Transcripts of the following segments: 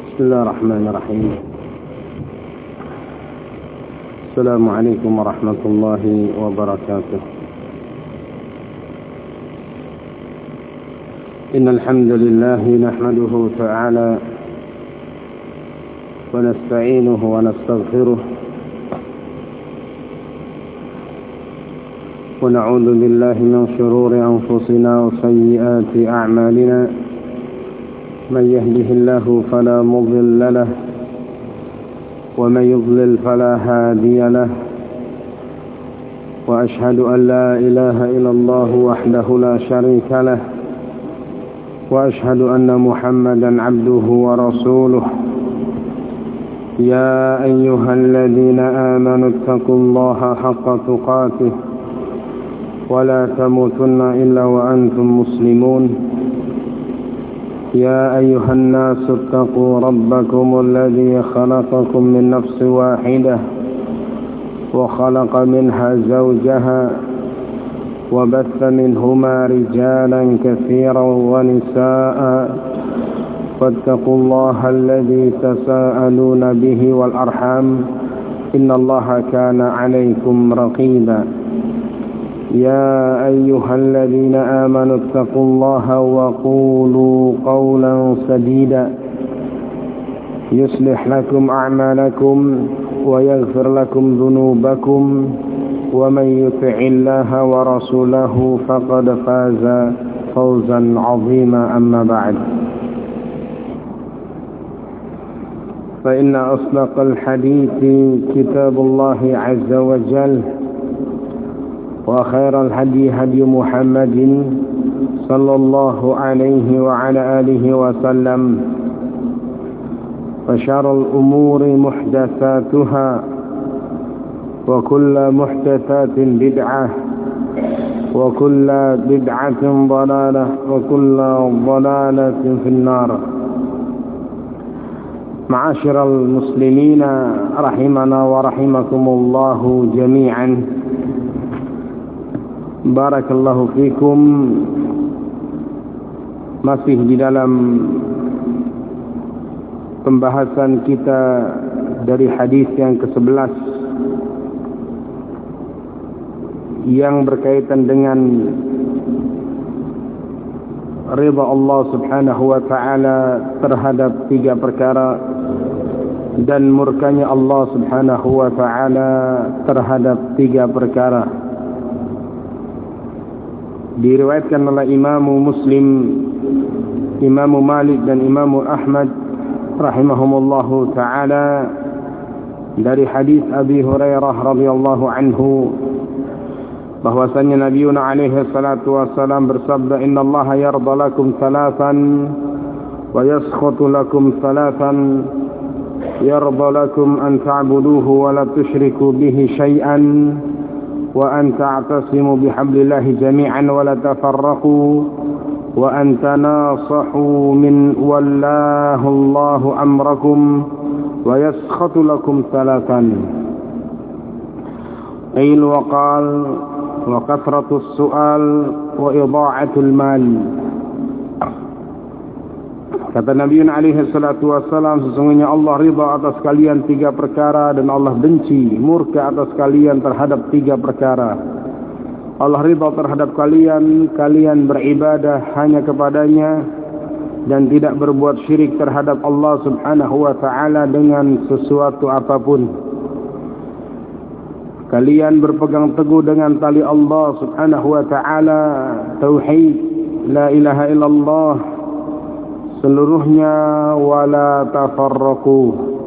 بسم الله الرحمن الرحيم. السلام عليكم ورحمة الله وبركاته. إن الحمد لله نحمده تعالى ونستعينه ونستغفره ونعوذ بالله من شرور أنفسنا وسيئات أعمالنا. من يهده الله فلا مضل له ومن يضلل فلا هادي له، وأشهد أن لا إله إلا الله وحده لا شريك له، وأشهد أن محمدا عبده ورسوله. يا أيها الذين آمنوا اتقوا الله حق تقاته ولا تموتن إلا وأنتم مسلمون. يا أيها الناس اتقوا ربكم الذي خلقكم من نفس واحدة وخلق منها زوجها وبث منهما رجالا كثيرا ونساء، واتقوا الله الذي تساءلون به والأرحام إن الله كان عليكم رقيبا. يا أيها الذين آمنوا اتقوا الله وقولوا قولا سديدا يصلح لكم أعمالكم ويغفر لكم ذنوبكم، ومن يطع الله ورسوله فقد فاز فوزا عظيما. أما بعد، فإن أصدق الحديث كتاب الله عز وجل، وخير الهدي هدي محمد صلى الله عليه وعلى آله وسلم، وشر الأمور محدثاتها، وكل محدثات بدعة، وكل بدعة ضلالة، وكل ضلالة في النار. معاشر المسلمين رحمنا ورحمكم الله جميعا. Barakallahu fikum. Masih di dalam pembahasan kita dari hadis yang ke-11 yang berkaitan dengan ridha Allah Subhanahu wa taala terhadap 3 perkara dan murkanya Allah Subhanahu wa taala terhadap 3 perkara. Diriwayatkan oleh Imam Muslim, Imam Malik dan Imam Ahmad rahimahumullahu taala dari hadis Abi Hurairah radhiyallahu anhu bahwasanya Nabi alaihi salatu wasallam bersabda, innallaha yarda lakum thalathan wa yaskhatu lakum thalathan. Yarda lakum an ta'buduhu wa la tusyriku bihi syai'an وأن تعتصموا بحبل الله جميعا ولا تفرقوا وأن تناصحوا من والله الله أمركم ويسخط لكم ثلاثا. قيل وقال وكثرة السؤال وإضاعة المال. Kata Nabi alaihi salatu wassalam, sesungguhnya Allah ridha atas kalian 3 perkara dan Allah benci, murka atas kalian terhadap 3 perkara. Allah ridha terhadap kalian beribadah hanya kepadanya dan tidak berbuat syirik terhadap Allah Subhanahu wa taala dengan sesuatu apapun. Kalian berpegang teguh dengan tali Allah Subhanahu wa taala, tauhid, la ilaha illallah seluruhnya, wala tafarraqu.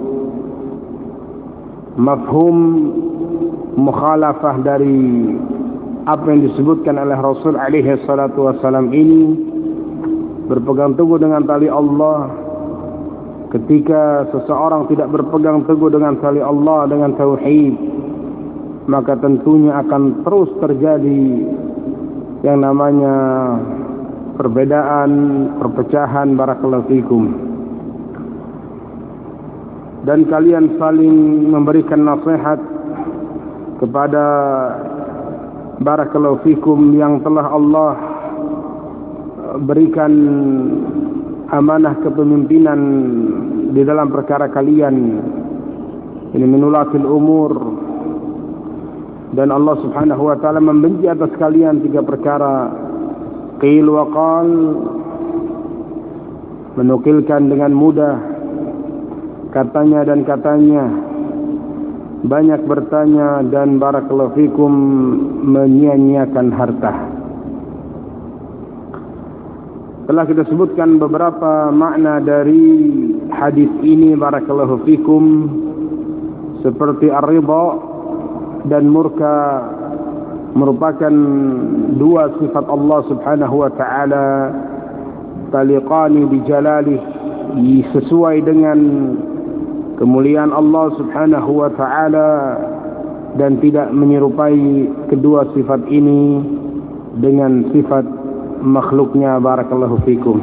Mafhum mukhalafah dari apa yang disebutkan oleh Rasul alaihi salatu wasallam ini, berpegang teguh dengan tali Allah. Ketika seseorang tidak berpegang teguh dengan tali Allah, dengan tauhid, maka tentunya akan terus terjadi yang namanya perbedaan, perpecahan. Barakallahu fikum. Dan kalian saling memberikan nasihat kepada barakallahu fikum yang telah Allah berikan amanah kepemimpinan di dalam perkara kalian, ini minulatil umur, dan Allah subhanahu wa ta'ala membenci atas kalian 3 perkara. Qil wa qal, menukilkan dengan mudah katanya dan katanya, banyak bertanya, dan barakallahu fikum, menyia-nyiakan harta. Telah kita sebutkan beberapa makna dari hadis ini barakallahu fikum, seperti ar-ridha dan murka merupakan 2 sifat Allah subhanahu wa ta'ala, taliqani bi jalalih, sesuai dengan kemuliaan Allah subhanahu wa ta'ala, dan tidak menyerupai kedua sifat ini dengan sifat makhluknya barakallahu fikum.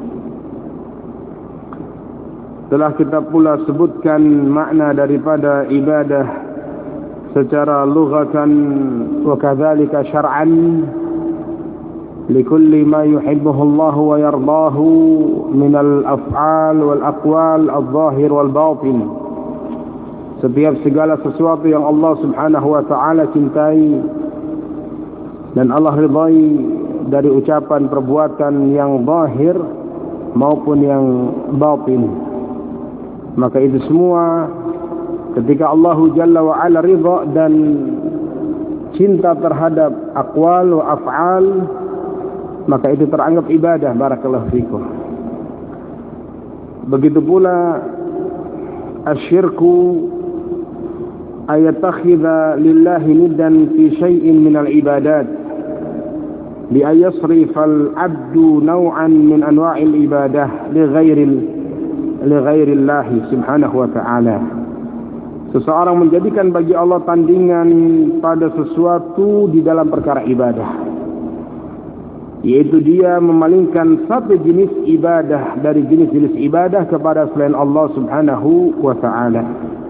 Telah kita pula sebutkan makna daripada ibadah secara lughatan wa kadzalika syar'an, likulli ma yuhibbuhu Allah wa yardahu min al-af'al wal aqwal al-zahir wal batin. Setiap segala sesuatu yang Allah subhanahu wa ta'ala cintai dan Allah ridai, dari ucapan perbuatan yang zahir maupun yang batin, maka itu semua ketika Allah Jalla wa Ala ridha dan cinta terhadap aqwal wa af'al, maka itu teranggap ibadah barakallahu fikum. Begitu pula asyirku ayatakhidha lillahi niddan fi syai'in minal ibadat, بأن يصرف العبد نوعا من أنواع العبادة لغير الله سبحانه وتعالى. Seseorang menjadikan bagi Allah tandingan pada sesuatu di dalam perkara ibadah, yaitu dia memalingkan satu jenis ibadah dari jenis-jenis ibadah kepada selain Allah subhanahu wa ta'ala.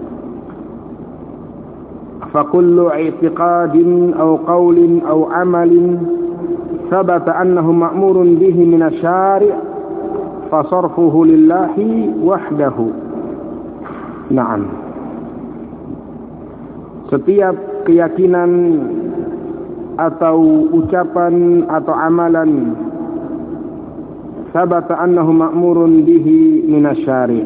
فَكُلُّ اعْتِقَادٍ أَوْ قَوْلٍ أَوْ عَمَلٍ ثبت أنه مأمور به من الشارع فصرفه لله وحده. Naam. Setiap keyakinan atau ucapan atau amalan sabata annahu ma'murun bihi min asy-syari'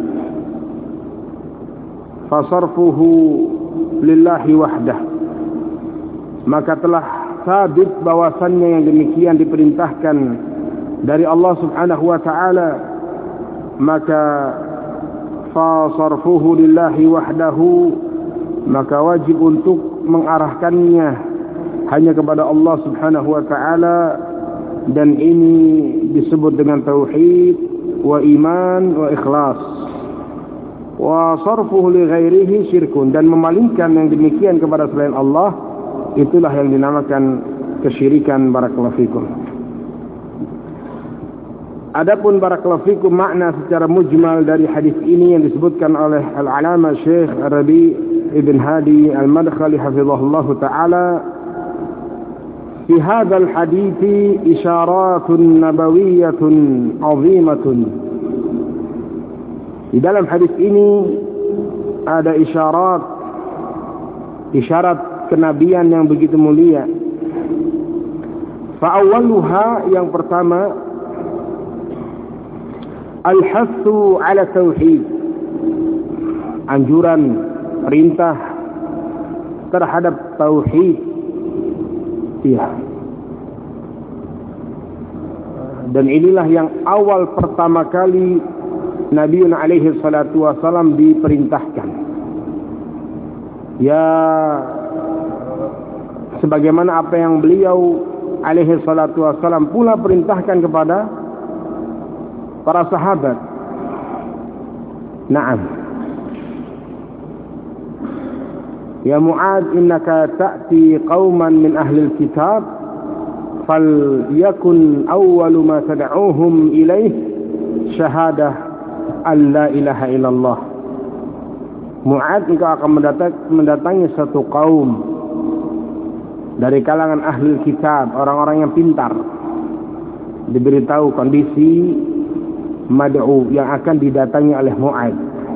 fasarfuhu lillahi wahdah, maka telah sabit bahwasannya yang demikian diperintahkan dari Allah subhanahu wa ta'ala, maka fasarfuhu lillahi wahdahu, maka wajib untuk mengarahkannya hanya kepada Allah subhanahu wa ta'ala, dan ini disebut dengan tauhid wa iman wa ikhlas. Wa sarfuhu li ghairihi syirkun, dan memalingkan yang demikian kepada selain Allah, itulah yang dinamakan kesyirikan barakallahu fikum. Adapun barakallahu fikum makna secara mujmal dari hadis ini yang disebutkan oleh Al-Alama Syekh Rabi Ibn Hadi Al-Madkhali hafizahullahu ta'ala, fi hadzal hadithi isyaratun nabawiyyatun 'azimatun. Di dalam hadis ini ada isyarat kenabian yang begitu mulia. Fa'awwaluha, yang pertama, al-hassu ala tauhid, anjuran, perintah terhadap tauhid. Ya. Dan inilah yang awal pertama kali Nabi alaihi salatu wasallam diperintahkan. Ya, sebagaimana apa yang beliau alaihi salatu wassalam pula perintahkan kepada para sahabat. Naam. Ya Mu'adz, innaka ta'ti qauman min ahli al-kitab falyakun awwalu ma tad'uuhum ilaih syahadah an la ilaha illallah. Mu'adz, engkau akan mendatangi satu kaum dari kalangan ahli kitab, orang-orang yang pintar, diberitahu kondisi mad'u yang akan didatangi oleh Mu'adz.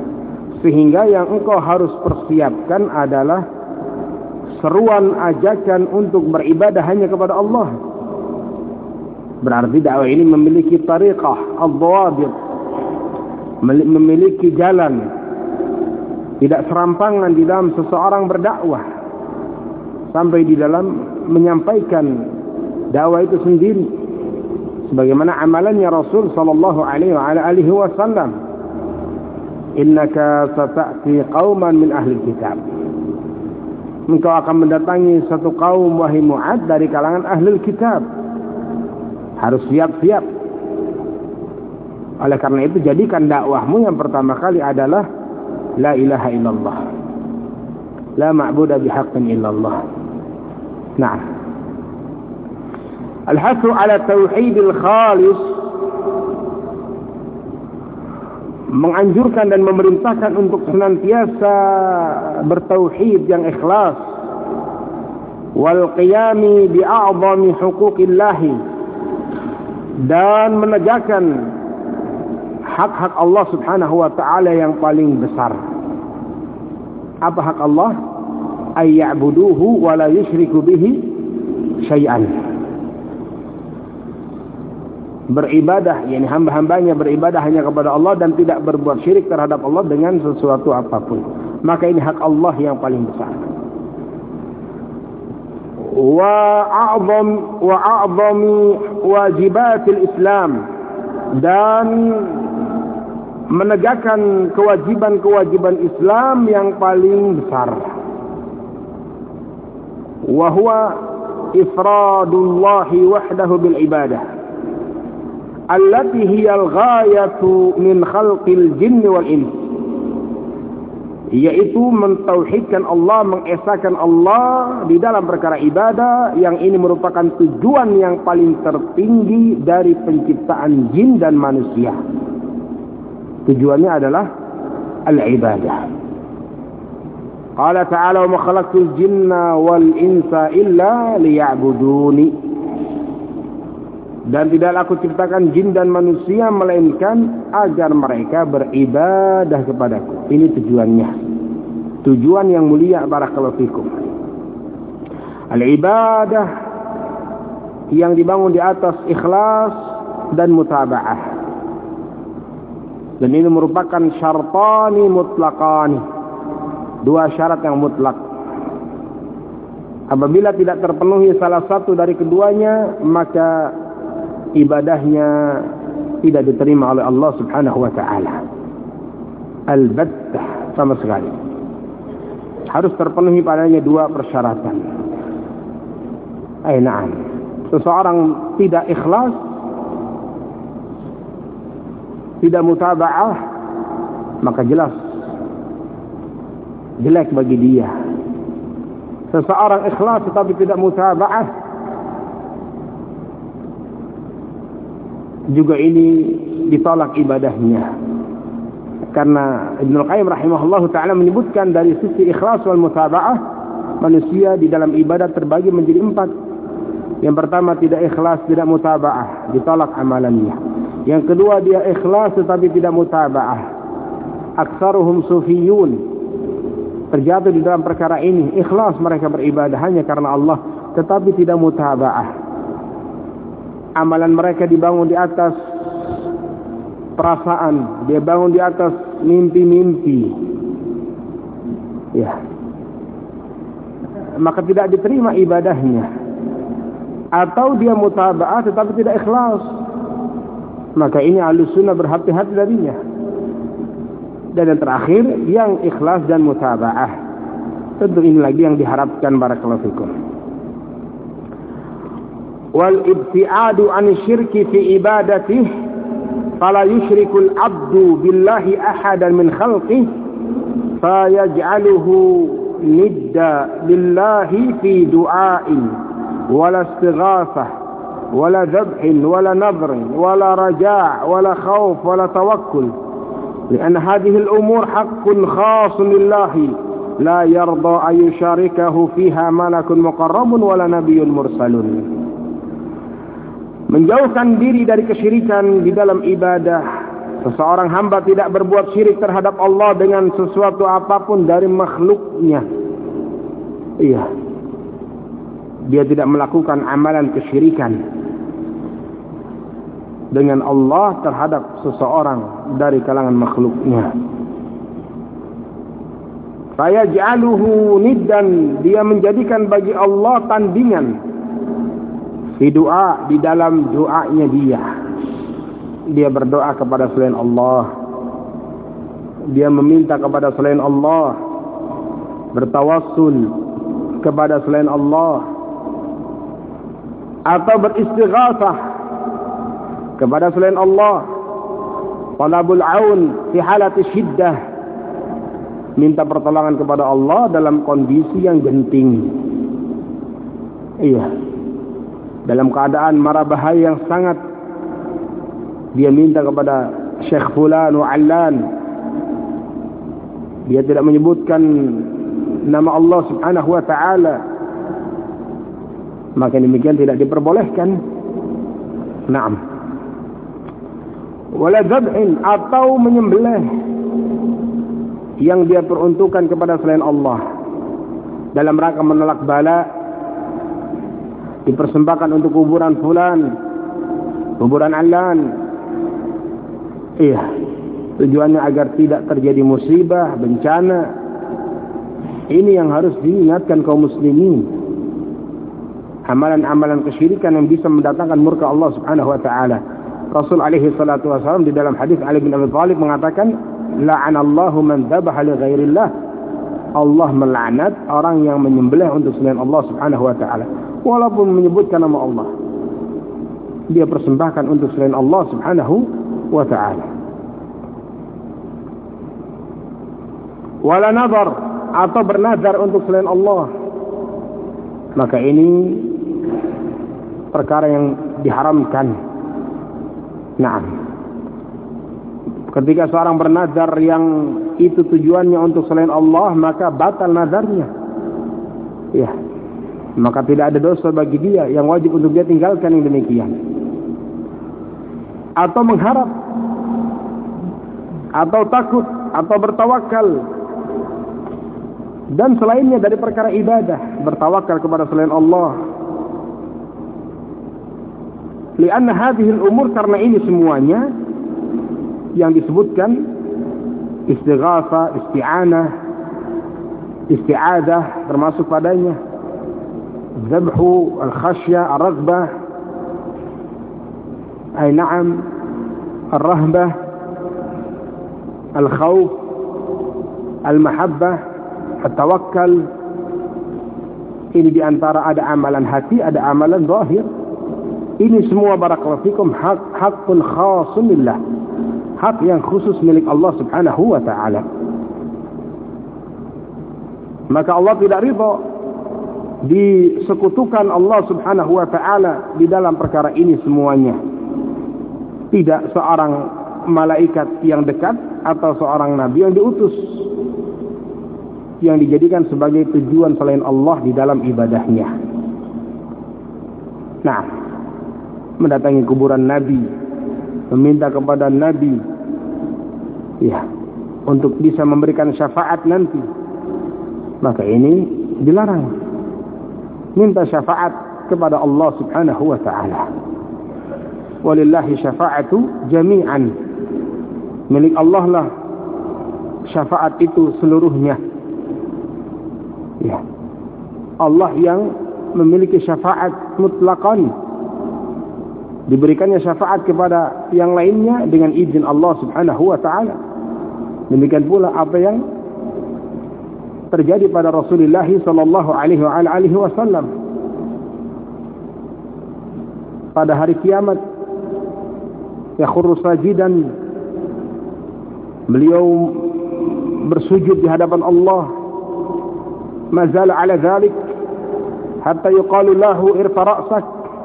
Sehingga yang engkau harus persiapkan adalah seruan ajakan untuk beribadah hanya kepada Allah. Berarti dakwah ini memiliki tariqah, ad-dawabit, memiliki jalan, tidak serampangan di dalam seseorang berdakwah sampai di dalam menyampaikan dakwah itu sendiri sebagaimana amalannya Rasul sallallahu alaihi wasallam. Innaka sata'ti qauman min ahli kitab. Engkau akan mendatangi satu kaum wahai Mu'ad dari kalangan ahli kitab. Harus siap-siap. Oleh karena itu jadikan dakwahmu yang pertama kali adalah la ilaha illallah. La ma'budu bihaqqin illallah. Nah. Al-hasu ala tauhidil khalis, menganjurkan dan memerintahkan untuk senantiasa bertauhid yang ikhlas, wal qiyami bi a'zami huquqillah, dan menegakkan hak-hak Allah Subhanahu wa taala yang paling besar. Apa hak Allah? Ay ya'buduhu wa la yusyriku bihi syai'an. Beribadah, yakni hamba-hambanya beribadah hanya kepada Allah dan tidak berbuat syirik terhadap Allah dengan sesuatu apapun. Maka ini hak Allah yang paling besar. Wa a'zami wajibatil Islam, dan menegakkan kewajiban-kewajiban Islam yang paling besar. Wa huwa ifradullahi wahdahu bil ibadah allati hiya al-ghayatu min khalqil jinni wal ins, yaitu mentauhidkan Allah, mengesahkan Allah di dalam perkara ibadah yang ini merupakan tujuan yang paling tertinggi dari penciptaan jin dan manusia. Tujuannya adalah al-ibadah. Qala ta'ala wa ma khalaqtul jinna wal insa illa liya'buduni. Dan tidaklah aku ciptakan jin dan manusia melainkan agar mereka beribadah kepadaku. Ini tujuannya. Tujuan yang mulia, barakallahu fikum. Al-ibadah yang dibangun di atas ikhlas dan mutaba'ah. Dan ini merupakan syartani mutlaqani. Dua syarat yang mutlak. Apabila tidak terpenuhi salah satu dari keduanya, maka ibadahnya tidak diterima oleh Allah Subhanahu wa taala. Al-battah, sama sekali. Harus terpenuhi padanya dua persyaratan. Na'am. Seseorang tidak ikhlas, tidak mutaba'ah, maka jelas jelek bagi dia. Seseorang ikhlas tetapi tidak mutaba'ah, juga ini ditolak ibadahnya. Karena Ibnu Qayyim rahimahullahu taala menyebutkan dari sisi ikhlas wal mutaba'ah, manusia di dalam ibadah terbagi menjadi 4. Yang pertama tidak ikhlas, tidak mutaba'ah, ditolak amalannya. Yang kedua dia ikhlas tetapi tidak mutaba'ah. Aktsaruhum sufiyun, terjatuh di dalam perkara ini. Ikhlas mereka beribadah hanya karena Allah tetapi tidak mutaba'ah. Amalan mereka dibangun di atas perasaan, dia bangun di atas mimpi-mimpi. Ya. Maka tidak diterima ibadahnya. Atau dia mutaba'ah tetapi tidak ikhlas. Maka ini Ahlussunnah berhati-hati darinya. Dan yang terakhir yang ikhlas dan mutaba'ah. Tentu ini lagi yang diharapkan, barakallahu fikum. Wal ibtiadu an syirki fi ibadatihi fala yusyrikul abdu billahi ahadan min khalqihi fayaj'aluhu nidda lillahi fi du'ain wala istighatsah wala dhabhin wala nadhrin wala raja' wala khauf wala tawakkul لأن هذه الأمور حق خاص لله لا يرضى أن يشاركه فيها ملك مقرب ولا نبي مرسل. Menjauhkan diri dari kesyirikan di dalam ibadah Seseorang hamba tidak berbuat syirik terhadap Allah dengan sesuatu apapun dari makhluknya. Iya. Dia tidak melakukan amalan kesyirikan dengan Allah terhadap seseorang dari kalangan makhluknya. Fayaj'aluhu niddan, dia menjadikan bagi Allah tandingan fi doa, di dalam doanya dia berdoa kepada selain Allah, dia meminta kepada selain Allah, bertawassul kepada selain Allah, atau beristighatsah kepada selain Allah, talabul aun fi halati syiddah, minta pertolongan kepada Allah dalam kondisi yang genting. Iya, dalam keadaan mara bahaya yang sangat, dia minta kepada Syekh Fulan wa Allan. Dia tidak menyebutkan nama Allah subhanahu wa ta'ala, maka demikian tidak diperbolehkan. Naam. Wala dzabhin, atau menyembelih yang dia peruntukkan kepada selain Allah dalam rangka menolak bala, dipersembahkan untuk kuburan fulan, kuburan Allan. Iya, tujuannya agar tidak terjadi musibah, bencana. Ini yang harus diingatkan kaum muslimin. Amalan-amalan kesyirikan yang bisa mendatangkan murka Allah subhanahu wa ta'ala. Rasul alaihi salatu wasallam di dalam hadis Ali bin Abi Thalib mengatakan, la'anallahu man dhabaha li ghairillah. Allah melaknat orang yang menyembelih untuk selain Allah subhanahu wa ta'ala. Walaupun menyebutkan nama Allah, dia persembahkan untuk selain Allah subhanahu wa ta'ala. Wala nazar, atau bernazar untuk selain Allah, maka ini perkara yang diharamkan. Naam. Ketika seorang bernazar yang itu tujuannya untuk selain Allah, maka batal nazarnya. Ya, maka tidak ada dosa bagi dia, yang wajib untuk dia tinggalkan yang demikian. Atau mengharap, atau takut, atau bertawakal, dan selainnya dari perkara ibadah, bertawakal kepada selain Allah. Lianna hadhil umur, karena ini semuanya yang disebutkan, istighatha, isti'anah, isti'adah termasuk padanya, zabhu, al-khasya, ar-raghbah, ay na'am, ar-rahbah, al-khawf, al-mahabbah, at-tawakkal. Ini diantara ada amalan hati, ada amalan zahir. Ini semua barakallahu fikum hakul khasun lillah, hak yang khusus milik Allah subhanahu wa ta'ala. Maka Allah tidak ridha disekutukan Allah subhanahu wa ta'ala di dalam perkara ini semuanya. Tidak seorang malaikat yang dekat atau seorang nabi yang diutus yang dijadikan sebagai tujuan selain Allah di dalam ibadahnya. Nah, mendatangi kuburan nabi, meminta kepada nabi, ya, untuk bisa memberikan syafaat nanti, maka ini dilarang. Minta syafaat kepada Allah subhanahu wa ta'ala. Walillahi syafa'atu jami'an, milik Allah lah syafaat itu seluruhnya. Ya, Allah yang memiliki syafaat mutlaqan. Diberikannya syafaat kepada yang lainnya dengan izin Allah subhanahu wa ta'ala. Demikian pula apa yang terjadi pada Rasulullah sallallahu alaihi wasallam pada hari kiamat. Yakhurru sajidan, beliau bersujud di hadapan Allah, mazal ala dhalik hatta yuqalu lahu irfa ra'sak,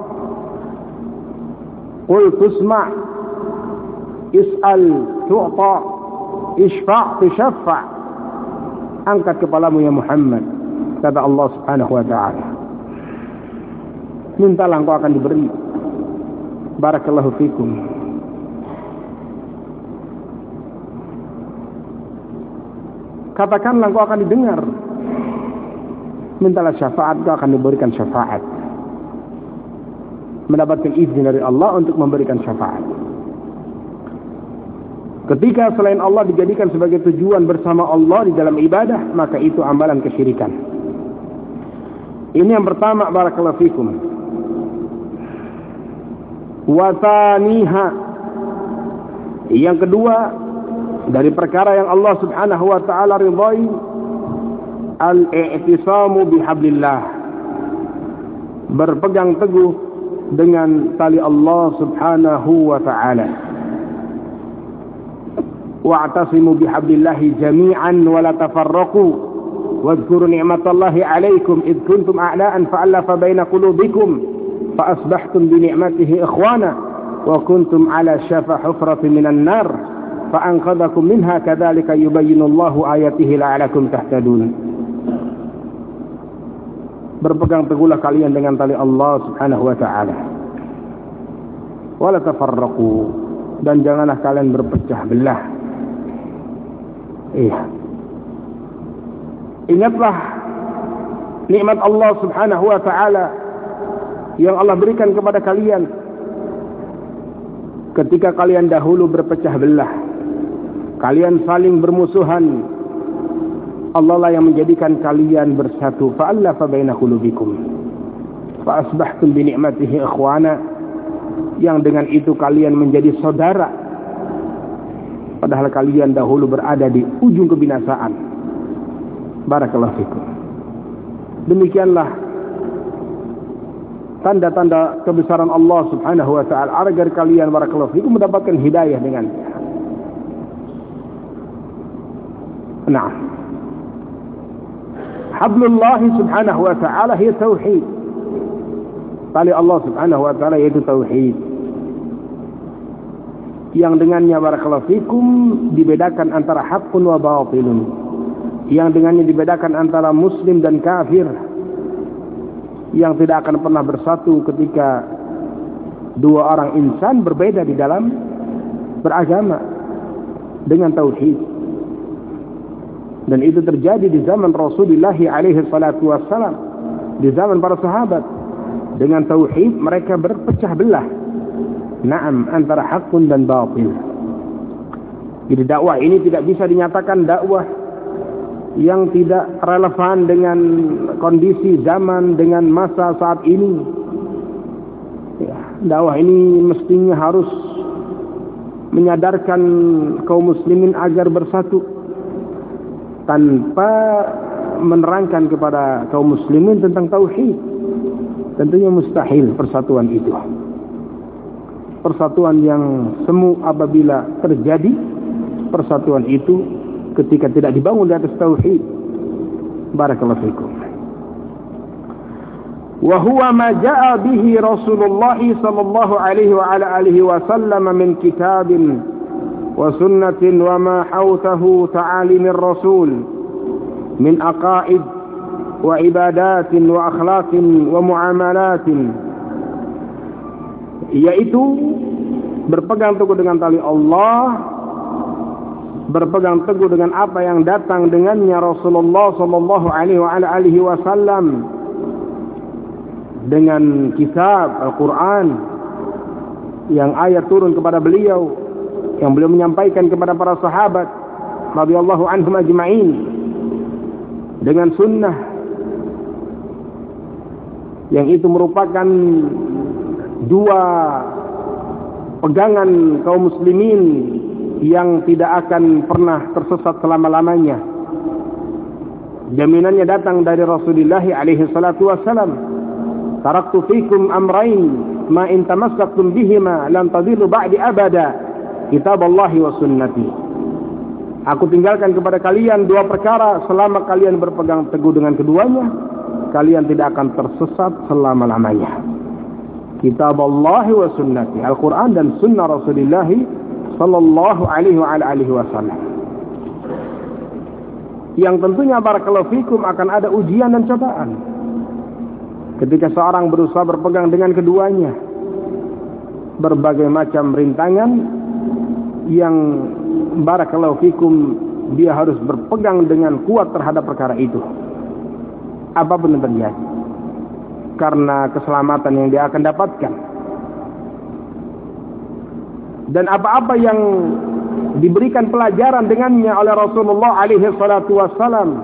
qul tusma' is'al tu'ta ishfa' tushaffa'. Angkat kepalamu ya Muhammad, kata Allah subhanahu wa ta'ala, mintalah engkau akan diberi. Barakallahu fikum. katakanlah engkau akan didengar. Mintalah syafaat, engkau akan diberikan syafaat. Mendapatkan izin dari Allah untuk memberikan syafaat. Ketika selain Allah dijadikan sebagai tujuan bersama Allah di dalam ibadah, maka itu amalan kesyirikan. Ini yang pertama, barakallahu fikum. Wa thaniha, yang kedua dari perkara yang Allah Subhanahu wa taala ridai, al-i'tisamu bihablillah, berpegang teguh dengan tali Allah Subhanahu wa taala. Wa'tasimu bihablillahi jami'an wa la tafarraqu wadhkuru ni'matallahi 'alaikum id kuntum a'la'an fa'alafa baina qulubikum fa asbahtum bi ni'matihi ikhwana wa kuntum 'ala shafa hufratin minan nar fa anqadhakum minha kadzalika yubayyinullahu ayatihi la'alakum tahtadun. Berpegang teguhlah kalian dengan tali Allah Subhanahu wa taala. Wa la tafarraqu, dan janganlah kalian berpecah belah. Ingatlah nikmat Allah Subhanahu wa taala yang Allah berikan kepada kalian ketika kalian dahulu berpecah belah, kalian saling bermusuhan. Allah lah yang menjadikan kalian bersatu. Fa'alafa baina qulubikum fa asbahtum bi ni'matihi ikhwana, yang dengan itu kalian menjadi saudara padahal kalian dahulu berada di ujung kebinasaan. Barakallahu fikum. Demikianlah tanda-tanda kebesaran Allah Subhanahu wa taala agar kalian, barakallahu fikum, mendapatkan hidayah dengannya. Nah, hablullah Subhanahu wa taala hiya tauhid. Tali Allah Subhanahu wa taala yaitu tauhid, yang dengannya, barakallahu fikum, dibedakan antara haqqun wa batilun, yang dengannya dibedakan antara muslim dan kafir, yang tidak akan pernah bersatu ketika dua orang insan berbeda di dalam beragama dengan tauhid. Dan itu terjadi di zaman Rasulullah alaihi salatu wassalam, di zaman para sahabat. Dengan tauhid mereka berpecah belah. Naam, antara hakun dan batil. Jadi dakwah ini tidak bisa dinyatakan dakwah yang tidak relevan dengan kondisi zaman, dengan masa saat ini. Ya, dakwah ini mestinya harus menyadarkan kaum muslimin agar bersatu, tanpa menerangkan kepada kaum muslimin tentang tauhid. Tentunya mustahil persatuan itu. Persatuan yang semu apabila terjadi, persatuan itu ketika tidak dibangun di atas tauhid. Barakallahu fikum. Wa huwa ma jaa bihi Rasulullah sallallahu alaihi wa ala alihi wasallam min kitabin wa sunnatin wa ma hawtahu ta'alimir rasul min aqaid wa ibadatin wa akhlaqin wa muamalatin, yaitu berpegang teguh dengan tali Allah, berpegang teguh dengan apa yang datang dengannya Rasulullah sallallahu alaihi wasallam, dengan kitab Al-Quran yang ayat turun kepada beliau, yang beliau menyampaikan kepada para sahabat radhiyallahu anhum ajma'in, dengan sunnah yang itu merupakan dua pegangan kaum muslimin yang tidak akan pernah tersesat selama-lamanya. Jaminannya datang dari Rasulullah alaihi salatu wassalam. Taraktu fikum amrain ma in tamassaktum bihima lan tadillu ba'di abada, kitab Allah wa sunnati. Aku tinggalkan kepada kalian dua perkara, selama kalian berpegang teguh dengan keduanya, kalian tidak akan tersesat selama-lamanya. Kitab Allah wa sunnati, Al-Quran dan sunnah Rasulullah sallallahu alaihi wa alihi wasallam. Yang tentunya, barakallahu fikum, akan ada ujian dan cobaan ketika seorang berusaha berpegang dengan keduanya. Berbagai macam rintangan yang, barakallahu fikum, dia harus berpegang dengan kuat terhadap perkara itu, apapun yang terjadi, karena keselamatan yang dia akan dapatkan. Dan apa-apa yang diberikan pelajaran dengannya oleh Rasulullah alaihi salatu wassalam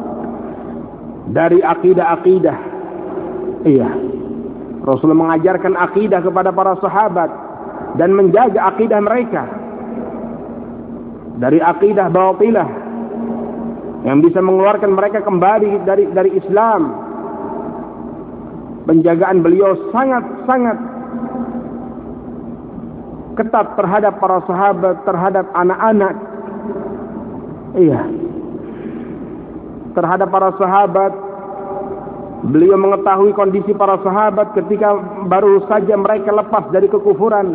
dari akidah-akidah. Iya, Rasulullah mengajarkan akidah kepada para sahabat dan menjaga akidah mereka dari akidah batilah yang bisa mengeluarkan mereka kembali dari Islam. Penjagaan beliau sangat-sangat ketat terhadap para sahabat, terhadap anak-anak. Iya, terhadap para sahabat. Beliau mengetahui kondisi para sahabat ketika baru saja mereka lepas dari kekufuran.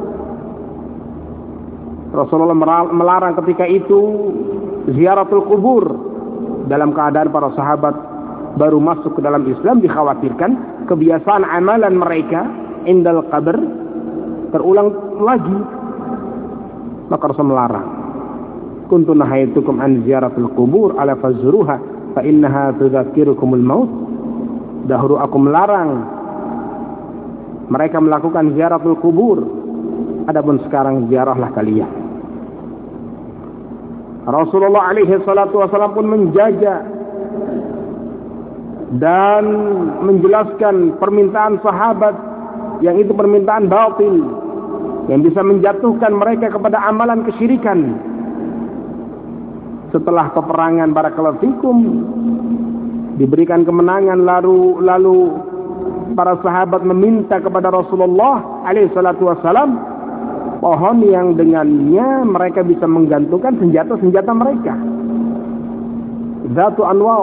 Rasulullah melarang ketika itu ziaratul kubur dalam keadaan para sahabat baru masuk ke dalam Islam. Dikhawatirkan kebiasaan amalan mereka indal qabr terulang lagi, maka Rasul melarang. Kuntu nahaitukum an ziyaratul qubur ala fazzuruha fa innaha tudzakirukumul maut. Dahulu aku melarang mereka melakukan ziyaratul qubur, adapun sekarang ziarahlah kalian. Rasulullah alaihi salatu wasallam pun menjaga dan menjelaskan permintaan sahabat yang itu permintaan batil yang bisa menjatuhkan mereka kepada amalan kesyirikan. Setelah peperangan barakallahu fikum diberikan kemenangan, lalu para sahabat meminta kepada Rasulullah alaihi salatu wassalam pohon yang dengannya mereka bisa menggantungkan senjata-senjata mereka. Zatu anwat.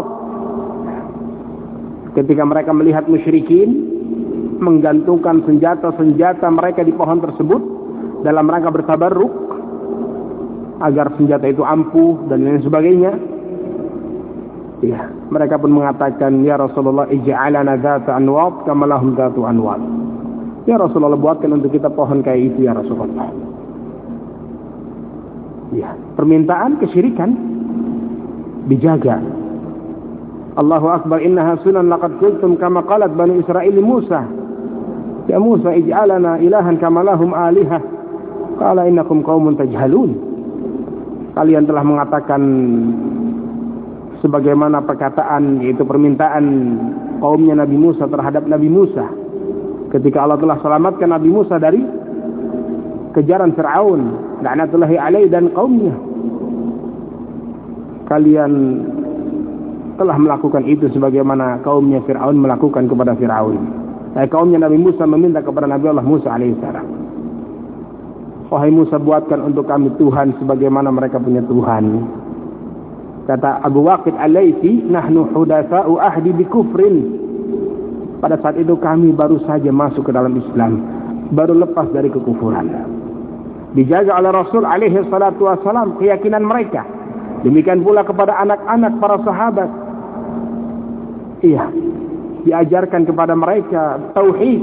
Ketika mereka melihat musyrikin menggantungkan senjata-senjata mereka di pohon tersebut dalam rangka bertabarruk agar senjata itu ampuh dan lain sebagainya. Ya, mereka pun mengatakan, ya Rasulullah, ij'alana dzata anwat kama lahum dzatu anwat. Ya Rasulullah, buatkan untuk kita pohon kayak itu ya Rasulullah. Ya, permintaan kesyirikan dijaga. Allahu akbar, innaha sunan laqad qultum kama qalat bani Israil Musa. Ya Musa, ij'alana ilahan kama lahum alihah. Qala innakum qaumun tajhalun. Kalian telah mengatakan sebagaimana perkataan, yaitu permintaan kaumnya Nabi Musa terhadap Nabi Musa ketika Allah telah selamatkan Nabi Musa dari kejaran Fir'aun laknatullahi alaihi dan kaumnya. Kalian telah melakukan itu sebagaimana kaumnya Fir'aun melakukan kepada Fir'aun. Kaumnya Nabi Musa meminta kepada Nabi Allah Musa alaihissalam, wahai Musa, buatkan untuk kami Tuhan sebagaimana mereka punya Tuhan. Kata Abu Waqid Al-Laitsi, nahnu hudatsa'u ahdi bi kufrin. Pada saat itu kami baru saja masuk ke dalam Islam, baru lepas dari kekufuran. Dijaga oleh Rasul alaihi salatu wasalam keyakinan mereka. Demikian pula kepada anak-anak para sahabat. Iya, diajarkan kepada mereka tauhid.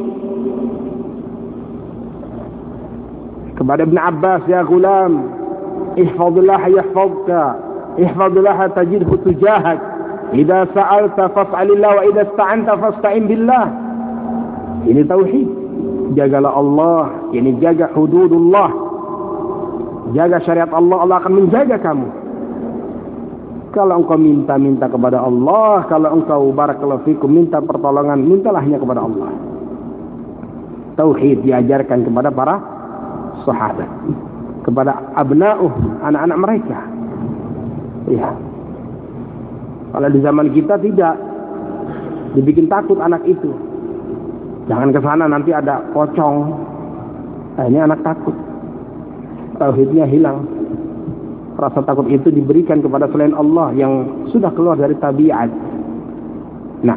Kepada Ibn Abbas, ya gulam, ihfazillah yahfazka, ihfazillah tajidhu tujahak, idza sa'alta fas'alillah wa idza ista'anta fasta'in billah. Ini tauhid. Jagalah Allah, ini jaga hududullah, jaga syariat Allah, Allah akan menjaga kamu. Kalau engkau minta kepada Allah, kalau engkau barakallahu fikum minta pertolongan, mintalah hanya kepada Allah. Tauhid diajarkan kepada para sahabat, kepada abna'uh, anak-anak mereka. Iya. Kalau di zaman kita tidak, dibikin takut anak itu. Jangan ke sana, nanti ada pocong. Nah, ini anak takut. Tauhidnya hilang. Rasa takut itu diberikan kepada selain Allah yang sudah keluar dari tabiat. Nah,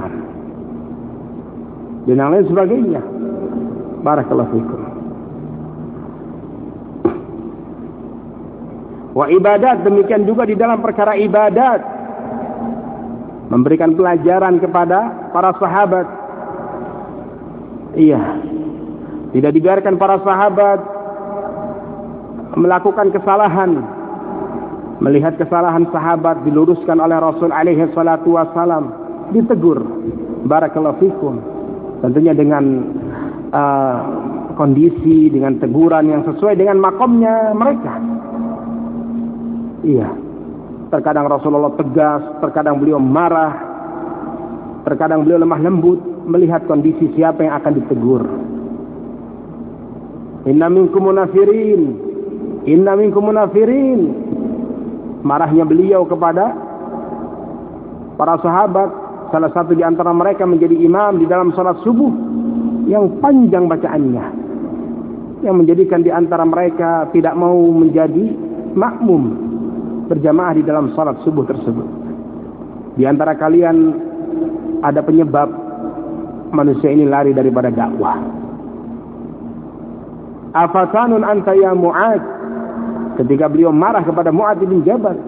dan yang lain sebagainya. Barakallahu fikum. Wa ibadat, demikian juga di dalam perkara ibadat, memberikan pelajaran kepada para sahabat. Iya, tidak dibiarkan para sahabat melakukan kesalahan Melihat kesalahan sahabat diluruskan oleh Rasul alaihi salatu wassalam, ditegur, barakallahu fikum, tentunya dengan kondisi, dengan teguran yang sesuai dengan makomnya mereka. Iya, terkadang Rasulullah tegas, terkadang beliau marah, terkadang beliau lemah lembut, melihat kondisi siapa yang akan ditegur. Inna minkum munafirin, inna minkum munafirin. Marahnya beliau kepada para sahabat, salah satu di antara mereka menjadi imam di dalam salat subuh yang panjang bacaannya, yang menjadikan di antara mereka tidak mau menjadi makmum berjamaah di dalam salat subuh tersebut. Di antara kalian ada penyebab manusia ini lari daripada dakwah. Afatanun anta ya Mu'ad, ketika beliau marah kepada Mu'ad bin Jabal,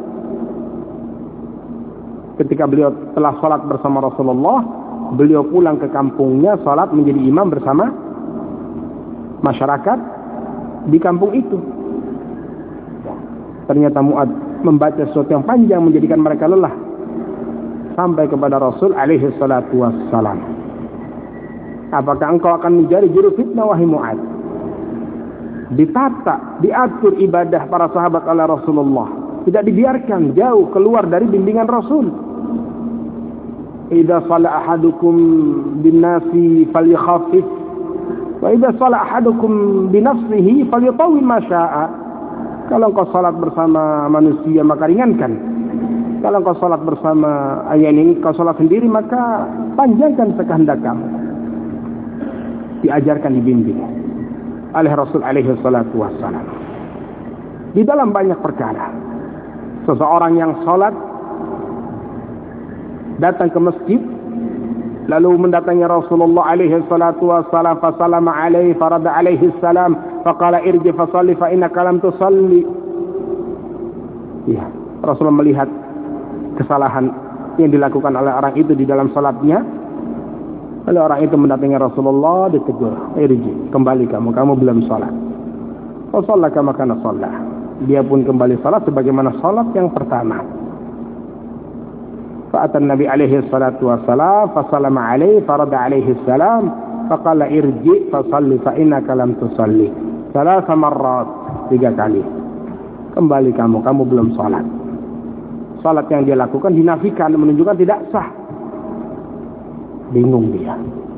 ketika beliau telah salat bersama Rasulullah, beliau pulang ke kampungnya, salat menjadi imam bersama masyarakat di kampung itu. Ternyata Mu'ad membaca sesuatu yang panjang menjadikan mereka lelah, sampai kepada Rasul alaihi salatu wassalam. Apakah engkau akan menjadi juru fitnah wahai Mu'ad? Ditata, diatur ibadah para sahabat oleh Rasulullah, tidak dibiarkan jauh keluar dari bimbingan Rasul. Idza shala ahadukum bin nasi falyakhaffif wa idza shala ahadukum bi nafsihi falyatawil ma syaa. Kalau engkau salat bersama manusia maka ringankan. Kalau engkau salat bersama kau salat sendiri maka panjangkan sekehendak kamu. Diajarkan, dibimbing oleh Rasul alaihi salatu wassalam. Di dalam banyak perkara, seseorang yang salat datang ke masjid lalu mendatangi Rasulullah alaihi salatu wassalam, fa salama alaihi farada alaihi salam, faqala irji fa salli fa innaka lam tusalli. Ya, Rasulullah melihat kesalahan yang dilakukan oleh orang itu di dalam salatnya. Lalu orang itu mendatangi Rasulullah, ditegur, irji, kembali kamu belum salat. Rasulullah kama kana shalah. Dia pun kembali salat sebagaimana salat yang pertama. Fa'atan Nabi alaihi salatu wassalam, fa salama alaihi farada alaihi salam, faqala irji fa salli fa innaka lam tusalli. 3 marrat, 3 kali. Kembali kamu belum salat. Salat yang dia lakukan dinafikan, menunjukkan tidak sah. Bingung dia.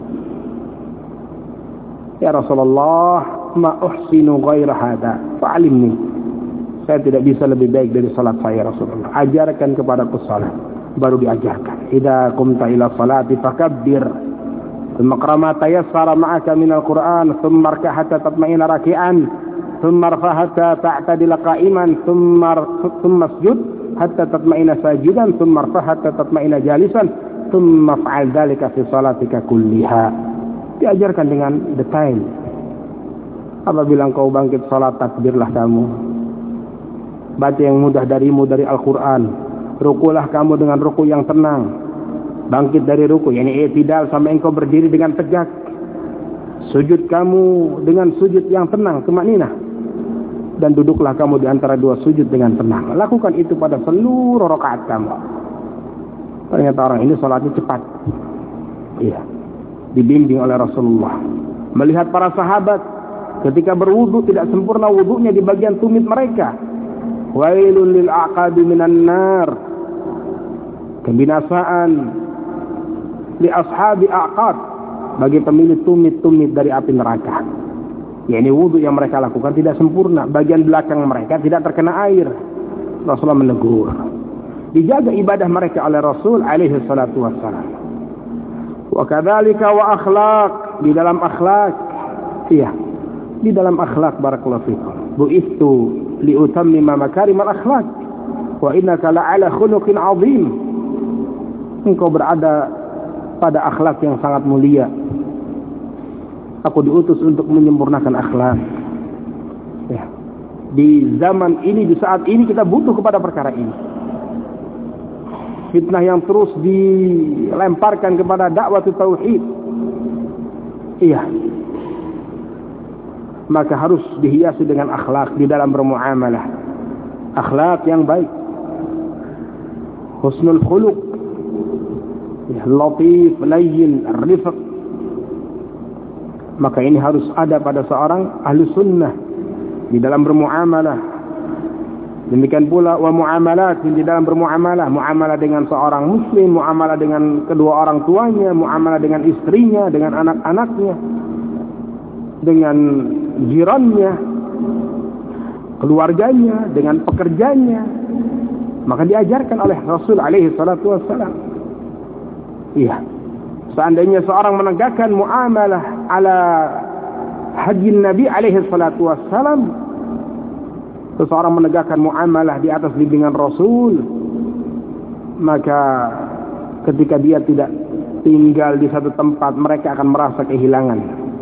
Ya Rasulullah, ma uhsinu ghaira hada fa'alimni. Saya tidak bisa lebih baik dari salat saya Rasulullah. Ajarkan kepadaku salat. Baru diajarkan. Idza qumta ila salati fakabbir. Thumma qra ma tayassara ma'aka min al-Qur'an, thumma rka' hatta tatma'inna raki'an, thumma rfa' hatta ta'tadila qa'iman, thumma isjud hatta tatma'inna sajidan, thumma rfa' hatta tatma'inna jalisan. Thumma fa'al dzalika fi salatika kulliha. Diajarkan dengan detail. Apabila engkau bangkit salat, takbirlah kamu. Baca yang mudah darimu dari Al-Quran. Rukulah kamu dengan ruku yang tenang. Bangkit dari ruku, yakni i'tidal sampai engkau berdiri dengan tegak. Sujud kamu dengan sujud yang tenang, tumakninah. Dan duduklah kamu di antara 2 sujud dengan tenang. Lakukan itu pada seluruh rakaat kamu. Ternyata orang ini salatnya cepat. Iya. Dibimbing oleh Rasulullah. Melihat para sahabat ketika berwudu tidak sempurna wudunya di bagian tumit mereka. Wailul lil aqabi minan nar. Kebinasaan li ashabi aqab, bagi pemilik tumit-tumit dari api neraka. yakni wudu yang mereka lakukan tidak sempurna, bagian belakang mereka tidak terkena air. Rasulullah menegur. Dijaga ibadah mereka oleh Rasul alaihi salatu wassalam. Wa kadzalika wa akhlaq, di dalam akhlak. Iya, di dalam akhlak barakallahu fikum. Bu'istu liutammima makarimal akhlak wa innaka la'ala khuluqin 'azim. Engkau berada pada akhlak yang sangat mulia. Aku diutus untuk menyempurnakan akhlak. Ya. Di zaman ini, di saat ini kita butuh kepada perkara ini. Fitnah yang terus dilemparkan kepada dakwah tauhid. Iya. Maka harus dihiasi dengan akhlak di dalam bermuamalah. akhlak yang baik, husnul khuluq, latif, layyin, rifq. Maka ini harus ada pada seorang ahli sunnah di dalam bermuamalah. Demikian pula wa muamalat, di dalam bermuamalah, muamalah dengan seorang muslim, muamalah dengan kedua orang tuanya, muamalah dengan istrinya, dengan anak-anaknya, dengan jirannya, keluarganya, dengan pekerjanya. Maka diajarkan oleh Rasul alaihi salatu wassalam. Iya. Seandainya seorang menegakkan muamalah ala hadis Nabi alaihi salatu wassalam, seseorang menegakkan muamalah di atas bimbingan Rasul, maka ketika dia tidak tinggal di satu tempat, mereka akan merasa kehilangan.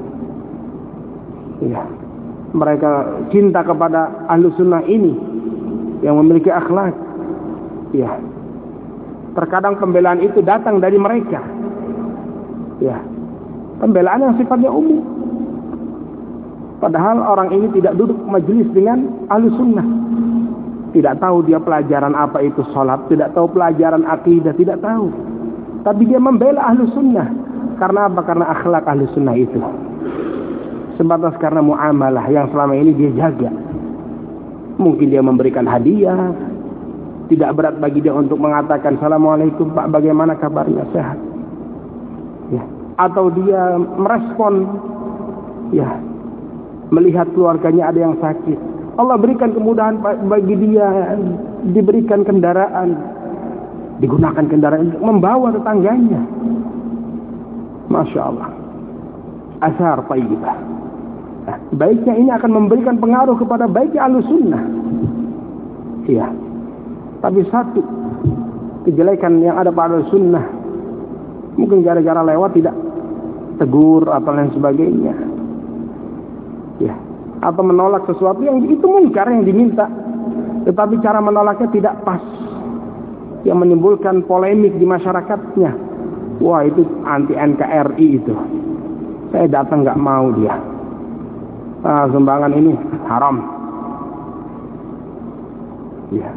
Ya. Mereka cinta kepada ahlu sunnah ini yang memiliki akhlak. Ya. Terkadang pembelaan itu datang dari mereka. Ya. Pembelaan yang sifatnya umum. Padahal orang ini tidak duduk majelis dengan ahlu sunnah. Tidak tahu dia pelajaran apa itu sholat, tidak tahu pelajaran akidah, tidak tahu. Tapi dia membela ahlu sunnah. Karena apa? Karena akhlak ahlu sunnah itu. Sebatas karena muamalah yang selama ini dia jaga. Mungkin dia memberikan hadiah. Tidak berat bagi dia untuk mengatakan, Assalamualaikum Pak, bagaimana kabarnya, sehat? Ya. Atau dia merespon, ya, melihat keluarganya ada yang sakit, Allah berikan kemudahan bagi dia, diberikan kendaraan, digunakan kendaraan untuk membawa tetangganya. Masya Allah, asar tayyibah. Nah, baiknya ini akan memberikan pengaruh kepada baiknya ahlu sunnah. Iya. Tapi satu kejelekan yang ada pada ahlu sunnah, mungkin gara-gara lewat tidak tegur atau lain sebagainya. Ya, atau menolak sesuatu yang itu munkar yang diminta, tetapi cara menolaknya tidak pas, yang menimbulkan polemik di masyarakatnya. Wah, itu anti NKRI itu. Saya datang nggak mau dia. Sumbangan ini haram. Ya.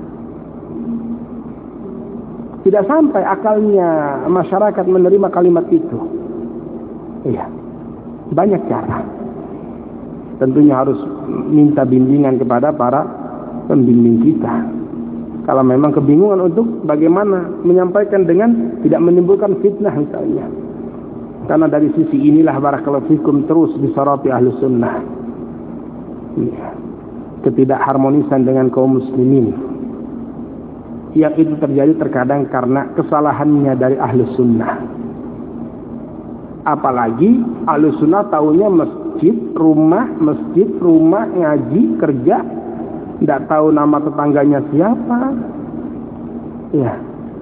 Tidak sampai akalnya masyarakat menerima kalimat itu. Iya. Banyak cara. Tentunya harus minta bimbingan kepada para pembimbing kita. Kalau memang kebingungan untuk bagaimana menyampaikan dengan tidak menimbulkan fitnah misalnya. Karena dari sisi inilah barakallahu fikum terus disoroti ahlu sunnah. Ketidakharmonisan dengan kaum muslimin. Yang itu terjadi terkadang karena kesalahannya dari ahlu sunnah. Apalagi ahlu sunnah taunya masjid, rumah, ngaji, kerja, tidak tahu nama tetangganya siapa. Ya,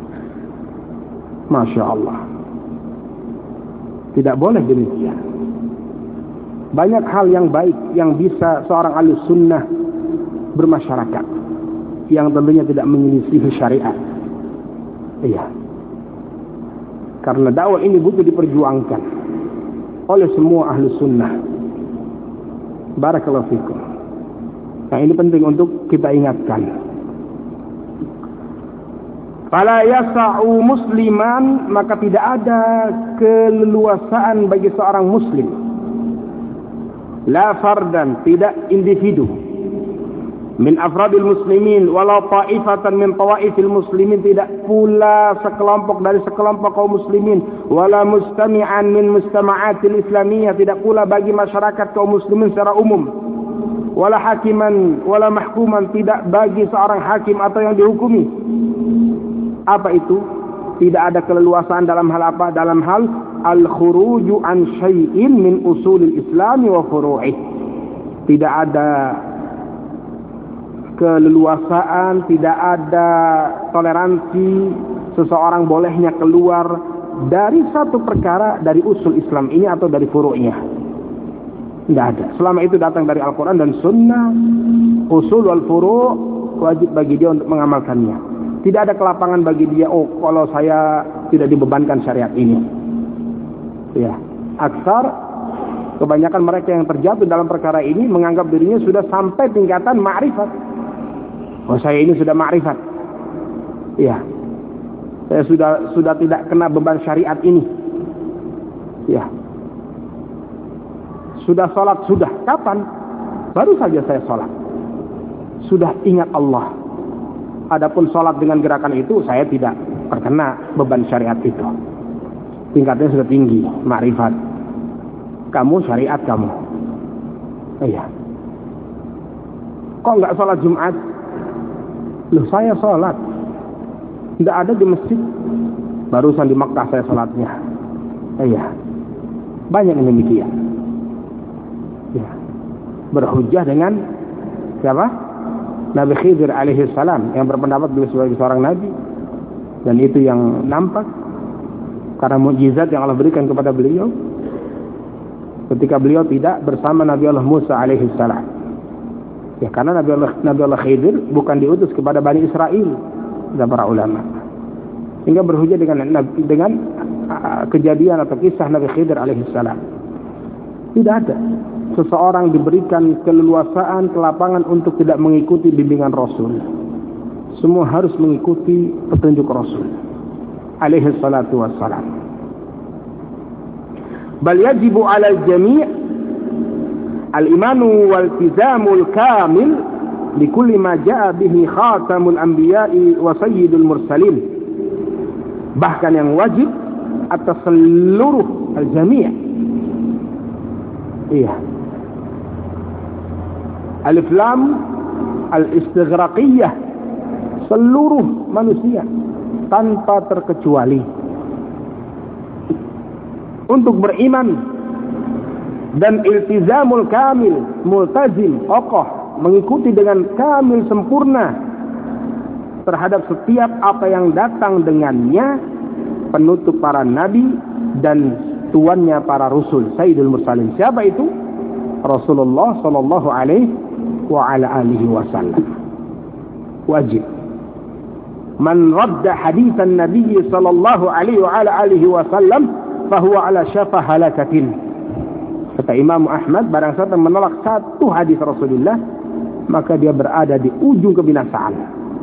Masya Allah. Tidak boleh demikian. Banyak hal yang baik yang bisa seorang ahlu sunnah bermasyarakat, yang tentunya tidak menyelisihi syariat. Iya. Karena dakwah ini butuh diperjuangkan oleh semua ahlu sunnah. Barakallahu fikum. Nah, ini penting untuk kita ingatkan. Fala yasa'u musliman, maka tidak ada keleluasaan bagi seorang muslim. La fardan, tidak individu. Min afradil muslimin walau ta'ifatan min tawaifil muslimin, tidak pula sekelompok dari sekelompok kaum muslimin, wala mustami'an min mustama'atil islamiyah, tidak pula bagi masyarakat kaum muslimin secara umum, wala hakiman wala mahkuman, tidak bagi seorang hakim atau yang dihukumi. Apa itu? Tidak ada keleluasaan dalam hal apa? Dalam hal al-khuruju an syai'in min usulil islami wa furu'ih. Tidak ada keleluasaan, tidak ada toleransi seseorang bolehnya keluar dari satu perkara dari usul Islam ini atau dari furu'nya. Tidak ada. Selama itu datang dari Al-Quran dan Sunnah, usul wal furu' wajib bagi dia untuk mengamalkannya. Tidak ada kelapangan bagi dia, oh kalau saya tidak dibebankan syariat ini. Ya, aksar kebanyakan mereka yang terjatuh dalam perkara ini menganggap dirinya sudah sampai tingkatan ma'rifat. saya ini sudah ma'rifat. Ya. Saya sudah tidak kena beban syariat ini. Ya. Sudah sholat, sudah. Kapan? Baru saja saya sholat. Sudah ingat Allah. Adapun sholat dengan gerakan itu, saya tidak terkena beban syariat itu. Tingkatnya sudah tinggi, ma'rifat. Kamu syariat kamu. Iya. Kok enggak sholat Jumat? Loh, saya sholat. Tidak ada di masjid. Barusan di Makkah saya sholatnya. Iya. Banyak yang demikian. Ya. Berhujjah dengan siapa? Nabi Khidir alaihi salam yang berpendapat beliau sebagai seorang nabi, dan itu yang nampak karena mukjizat yang Allah berikan kepada beliau ketika beliau tidak bersama Nabi Allah Musa alaihi salam. Ya, karena Nabi Allah Khidir bukan diutus kepada Bani Israel, kata para ulama. Sehingga berhujjah dengan kejadian atau kisah Nabi Khidir alaihi salam. Tidak ada seseorang diberikan keleluasaan, kelapangan untuk tidak mengikuti bimbingan Rasul. Semua harus mengikuti petunjuk Rasul alaihi salatu wassalam. Bal yajibu 'ala al-jami' al-imanu wal-iltizamul kamil likulli ma jaa bihi khatamul anbiya'i wa sayyidul mursalin. Bahkan yang wajib atas seluruh al-jami'. Iya. Alif lam al-istighraqiyah, seluruh manusia tanpa terkecuali untuk beriman dan iltizamul kamil, multazim, kokoh, mengikuti dengan kamil sempurna terhadap setiap apa yang datang dengannya, penutup para nabi dan tuannya para rasul, sayyidul mursalin. Siapa itu? Rasulullah sallallahu alaihi wa ala alihi wasallam. Wajib. Man radda haditsan nabiy sallallahu alaihi wa ala alihi wasallam fahuwa ala syafa halakatin. Kata Imam Ahmad, barang siapa menolak satu hadis Rasulullah, maka dia berada di ujung kebinasaan.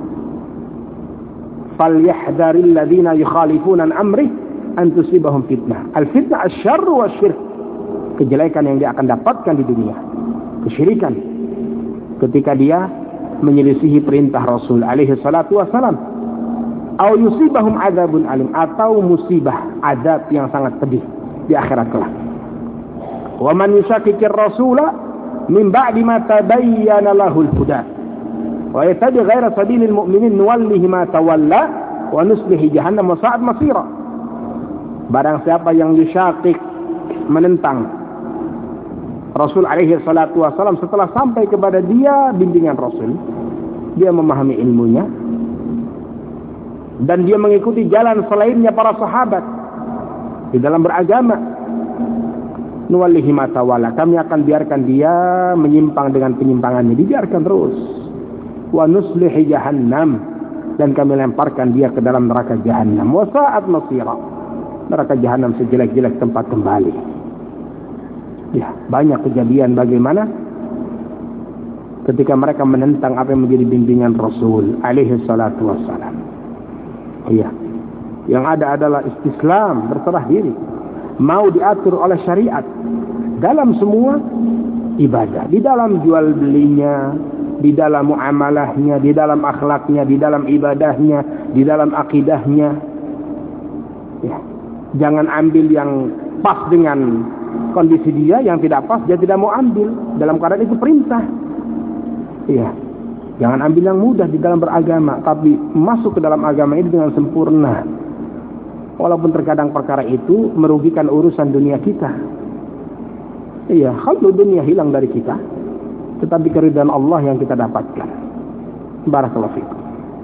Falyahdharil ladzina yukhalifuna an amrih an tusibahum fitnah. Al-fitnah asy-syarru wasyirk. Kejelekan yang dia akan dapatkan di dunia. Kesyirikan. Ketika dia menyelisihi perintah Rasul alaihi salatu wassalam. Au yusibahum adzabun alim, atau musibah, azab yang sangat pedih di akhirat kelak. Wa man yushakkikir rasula min ba'di ma tabayyana lahul huda wa yattabi' ghaira sabilil mu'minin nuwallihi ma tawalla wa nuslihi jahannam wa sa'at masira. Barang siapa yang yusyakik, menentang Rasul alaihi salatu wassalam setelah sampai kepada dia bimbingan Rasul, dia memahami ilmunya dan dia mengikuti jalan selainnya para sahabat di dalam beragama, nuwallihi ma tawalla, kami akan biarkan dia menyimpang dengan penyimpangannya, dibiarkan terus. Wa nuslihi jahannam, dan kami lemparkan dia ke dalam neraka jahannam. Wa sa'at masira, neraka jahannam sejelek-jelek tempat kembali. Ya, banyak kejadian bagaimana ketika mereka menentang apa yang menjadi bimbingan Rasul alaihi salatu wassalam. Iya. Yang ada adalah istislam, berserah diri, mau diatur oleh syariat dalam semua ibadah, di dalam jual belinya, di dalam muamalahnya, di dalam akhlaknya, di dalam ibadahnya, di dalam akidahnya. Ya. Jangan ambil yang pas dengan kondisi dia, yang tidak pas dia tidak mau ambil. Dalam keadaan itu perintah. Iya. Jangan ambil yang mudah di dalam beragama, tapi masuk ke dalam agama ini dengan sempurna. Walaupun terkadang perkara itu merugikan urusan dunia kita. Iya, kalau dunia hilang dari kita, tetapi keridhaan Allah yang kita dapatkan. Barakallahu fikum.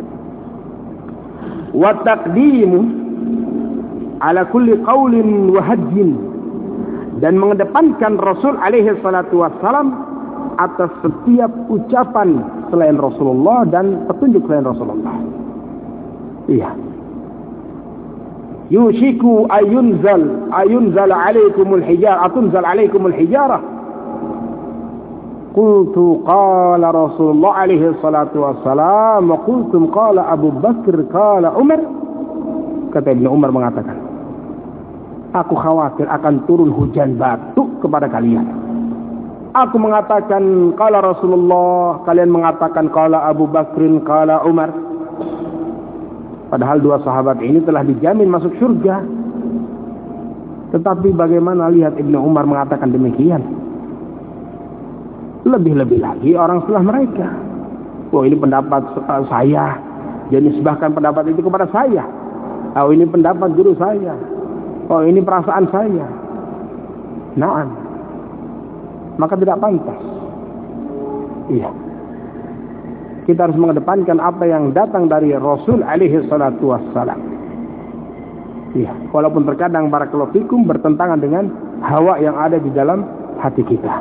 Wa taqdimu ala kulli qaulin wa hadyin, dan mengedepankan Rasul alaihi salatu wassalam atas setiap ucapan selain Rasulullah dan petunjuk selain Rasulullah. Iya. Yushiku ayunzal alaikumul hijarah, atunzal alaikumul hijarah. qultu qala Rasulullah alaihi salatu wassalam wa qultum qala Abu Bakr qala Umar. Kata Ibnu Umar mengatakan, aku khawatir akan turun hujan batu kepada kalian. Aku mengatakan qala Rasulullah, kalian mengatakan qala Abu Bakrin qala Umar. Padahal dua sahabat ini telah dijamin masuk surga. Tetapi bagaimana lihat Ibnu Umar mengatakan demikian? Lebih-lebih lagi orang setelah mereka. Oh, ini pendapat saya. Jadi sebahkan pendapat itu kepada saya. Oh, ini pendapat guru saya. Oh, ini perasaan saya. Naam. Maka tidak pantas. Iya. Kita harus mengedepankan apa yang datang dari Rasul alaihi salatu wassalam. Iya. Walaupun terkadang barakallahu fikum bertentangan dengan hawa yang ada di dalam hati kita.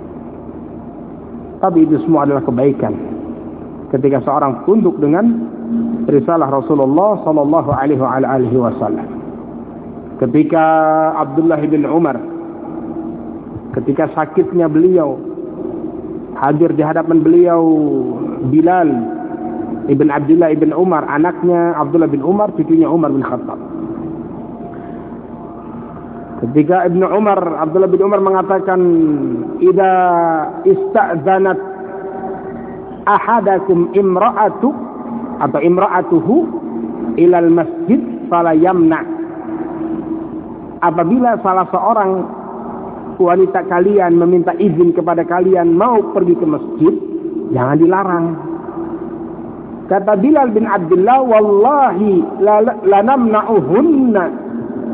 Tapi itu semua adalah kebaikan. Ketika seorang tunduk dengan risalah Rasulullah sallallahu alaihi wasallam. Ketika Abdullah bin Umar, ketika sakitnya beliau, hadir di hadapan beliau Bilal ibn Abdullah ibn Umar, anaknya Abdullah bin Umar, cucunya Umar bin Khattab. Ketika Ibnu Umar, Abdullah bin Umar mengatakan, "Idza ista'zanat ahadakum imra'atu atau imra'atuhu ilal masjid fala yamna." Apabila salah seorang wanita kalian meminta izin kepada kalian mau pergi ke masjid, jangan dilarang. Kata Bilal bin Abdullah, "Wallahi la namna'uhunna."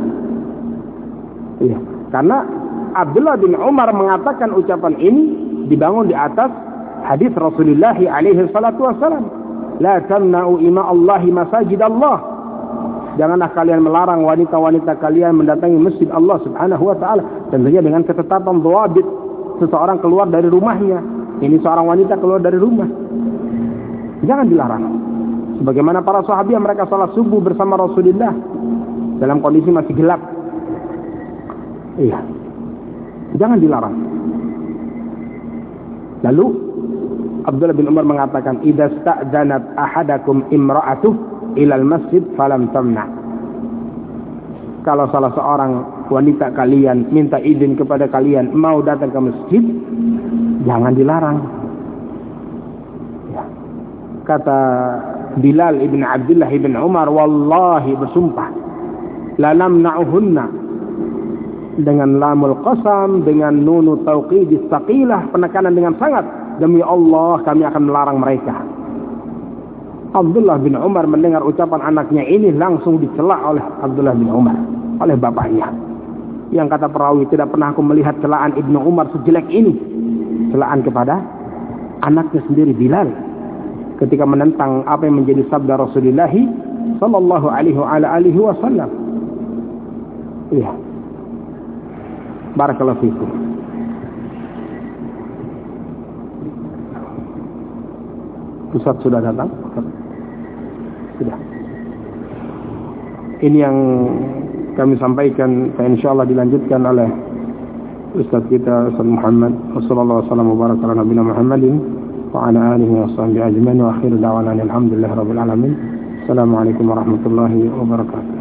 Ya, karena Abdullah bin Umar mengatakan ucapan ini dibangun di atas hadis Rasulullah alaihi salatu wasallam, "La tamna'u ima Allahi masajid Allah." Janganlah kalian melarang wanita-wanita kalian mendatangi masjid Allah Subhanahu wa taala, tentunya dengan ketetapan dhawabit. Seseorang keluar dari rumahnya, ini seorang wanita keluar dari rumah, jangan dilarang. Sebagaimana para sahabat mereka salat subuh bersama Rasulullah dalam kondisi masih gelap. Iya, jangan dilarang. Lalu Abdullah bin Umar mengatakan, "Idza sta'dzanat ahadakum imra'atuh ilal masjid falam tamna." Kalau salah seorang wanita kalian minta izin kepada kalian mau datang ke masjid, jangan dilarang. Ya. Kata Bilal ibn Abdullah ibn Umar, "Wallahi bersumpah, la namna'uhunna." Dengan lamul qasam, dengan nunu tauqidis saqilah, penekanan dengan sangat, demi Allah kami akan melarang mereka. Abdullah bin Umar mendengar ucapan anaknya ini langsung dicela oleh Abdullah bin Umar, oleh bapaknya. Yang kata perawi, tidak pernah aku melihat celaan Ibnu Umar sejelek ini. Celaan kepada anaknya sendiri Bilal ketika menentang apa yang menjadi sabda Rasulullah sallallahu alaihi wasallam. Iya. Barakallahu fikum. Ustaz sudah datang? Sudah. Ini yang kami sampaikan, insyaallah dilanjutkan oleh Ustaz kita Ustaz Muhammad sallallahu alaihi wasallam wa baraka ala nabiyina Muhammadin wa ala alihi wa sahbihi ajmain wa akhiru da'wana alhamdulillahirabbil alamin. Assalamualaikum warahmatullahi wabarakatuh.